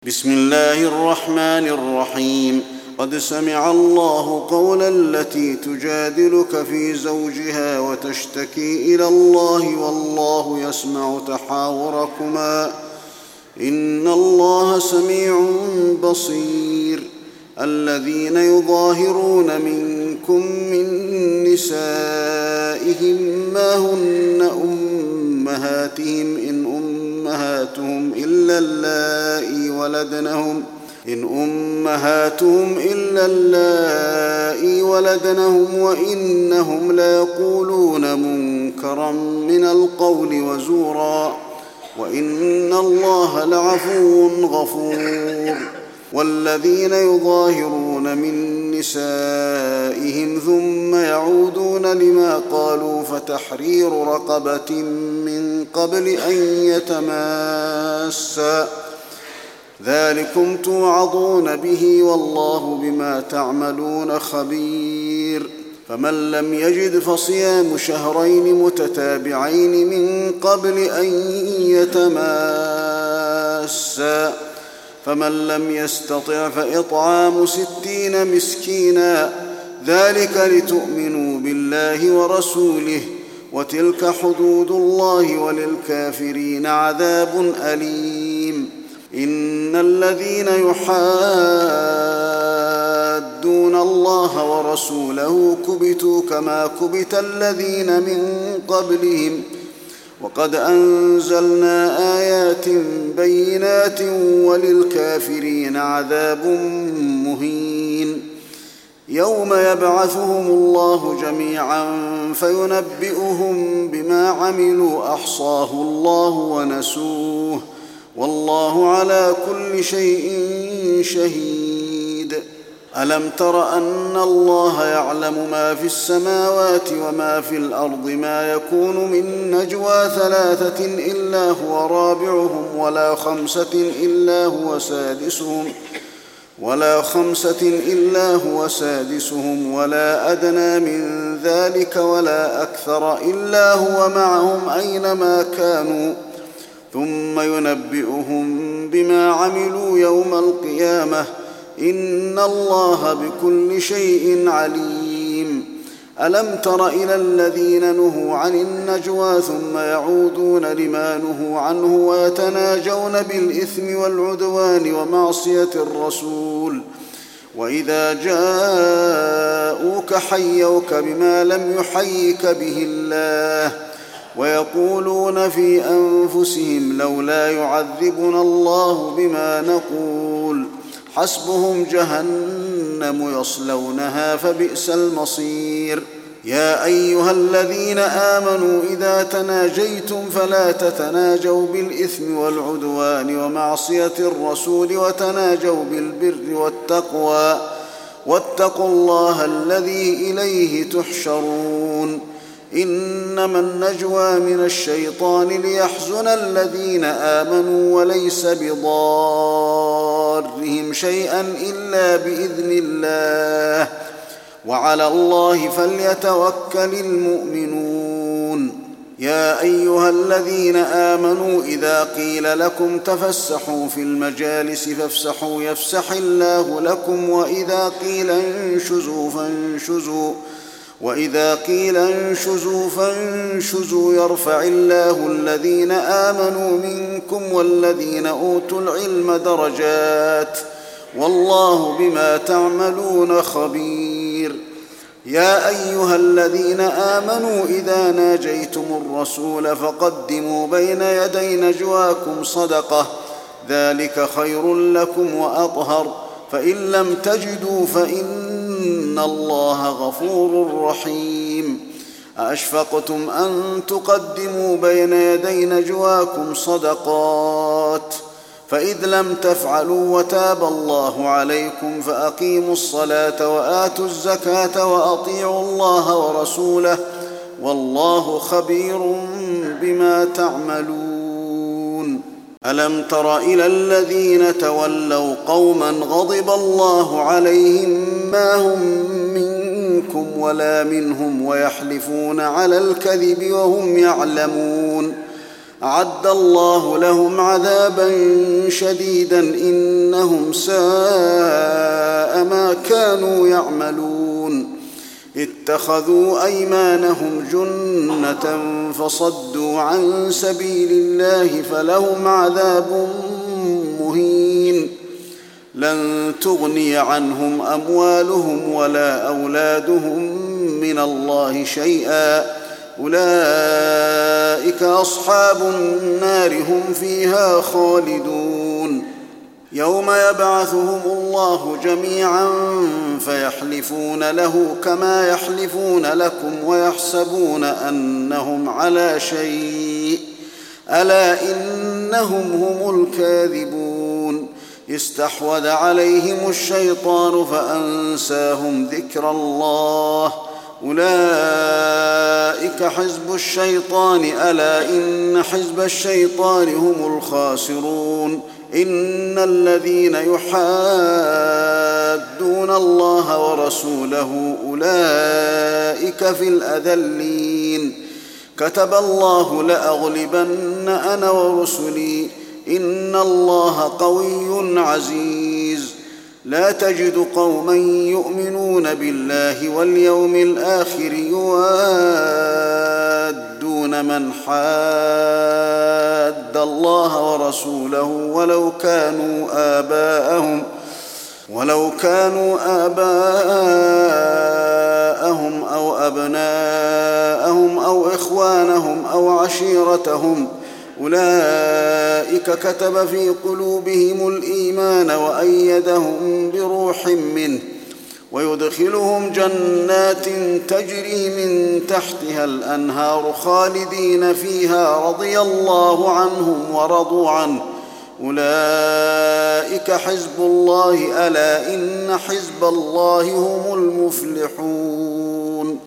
بسم الله الرحمن الرحيم. قد سمع الله قول التي تجادلك في زوجها وتشتكي إلى الله والله يسمع تحاوركما إن الله سميع بصير. الذين يظاهرون منكم من نسائهم ما هن أمهاتهم إن أمهاتهم إلا اللائي ولدنهم وإنهم ليقولون منكرا من القول وزورا وإن الله لعفو غفور. والذين يظاهرون من نسائهم ثم يعودون لما قالوا فتحرير رقبة من قبل أن يتماسا ذلكم توعظون به والله بما تعملون خبير. فمن لم يجد فصيام شهرين متتابعين من قبل أن يتماسا فمن لم يستطع فإطعام 60 مسكينا ذلك لتؤمنوا بالله ورسوله وتلك حدود الله وللكافرين عذاب أليم. إن الذين يحادون الله ورسوله كبتوا كما كبت الذين من قبلهم وقد أنزلنا آيات بينات وللكافرين عذاب مهين. يوم يبعثهم الله جميعا فينبئهم بما عملوا أحصاه الله ونسوه والله على كل شيء شهيد. ألم تر أن الله يعلم ما في السماوات وما في الأرض ما يكون من نجوى 3 إلا هو رابعهم ولا خمسة إلا هو سادسهم ولا أدنى من ذلك ولا أكثر إلا هو معهم أينما كانوا ثم ينبئهم بما عملوا يوم القيامة إن الله بكل شيء عليم. ألم تر إلى الذين نهوا عن النجوى ثم يعودون لما نهوا عنه ويتناجون بالإثم والعدوان ومعصية الرسول وإذا جاءوك حيوك بما لم يحيك به الله ويقولون في أنفسهم لولا يعذبنا الله بما نقول حسبهم جهنم يصلونها فبئس المصير. يا أيها الذين آمنوا إذا تناجيتم فلا تتناجوا بالإثم والعدوان ومعصية الرسول وتناجوا بالبر والتقوى واتقوا الله الذي إليه تحشرون. إنما النجوى من الشيطان ليحزن الذين آمنوا وليس بضارهم شيئا إلا بإذن الله وعلى الله فليتوكل المؤمنون. يا أيها الذين آمنوا إذا قيل لكم تفسحوا في المجالس فافسحوا يفسح الله لكم وإذا قيل انشزوا فانشزوا يرفع الله الذين آمنوا منكم والذين أوتوا العلم درجات والله بما تعملون خبير. يا أيها الذين آمنوا إذا ناجيتم الرسول فقدموا بين يدي نجواكم صدقة ذلك خير لكم وأطهر فإن لم تجدوا فإن الله غفور رحيم. أأشفقتم أن تقدموا بين يدي نجواكم صدقات فإذ لم تفعلوا وتاب الله عليكم فأقيموا الصلاة وآتوا الزكاة وأطيعوا الله ورسوله والله خبير بما تعملون. ألم تر إلى الذين تولوا قوما غضب الله عليهم ما هم منكم ولا منهم ويحلفون على الكذب وهم يعلمون أعد الله لهم عذابا شديدا إنهم ساء ما كانوا يعملون اتخذوا أيمانهم جنة فصدوا عن سبيل الله فلهم عذاب مهين لن تغني عنهم أموالهم ولا أولادهم من الله شيئا أولئك أصحاب النار هم فيها خالدون يوم يبعثهم الله جميعا فيحلفون له كما يحلفون لكم ويحسبون أنهم على شيء ألا إنهم هم الكاذبون استحوذ عليهم الشيطان فأنساهم ذكر الله أولئك حزب الشيطان ألا إن حزب الشيطان هم الخاسرون إن الذين يحادون الله ورسوله أولئك في الأذلين كتب الله لأغلبن أنا ورسلي إن الله قوي عزيز لا تجد قوما يؤمنون بالله واليوم الآخر يوادون من حاد الله ورسوله ولو كانوا آباءهم أو أبناءهم أو إخوانهم أو عشيرتهم أولئك كتب في قلوبهم الإيمان وأيدهم بروح منه ويدخلهم جنات تجري من تحتها الأنهار خالدين فيها رضي الله عنهم ورضوا عنه أولئك حزب الله ألا إن حزب الله هم المفلحون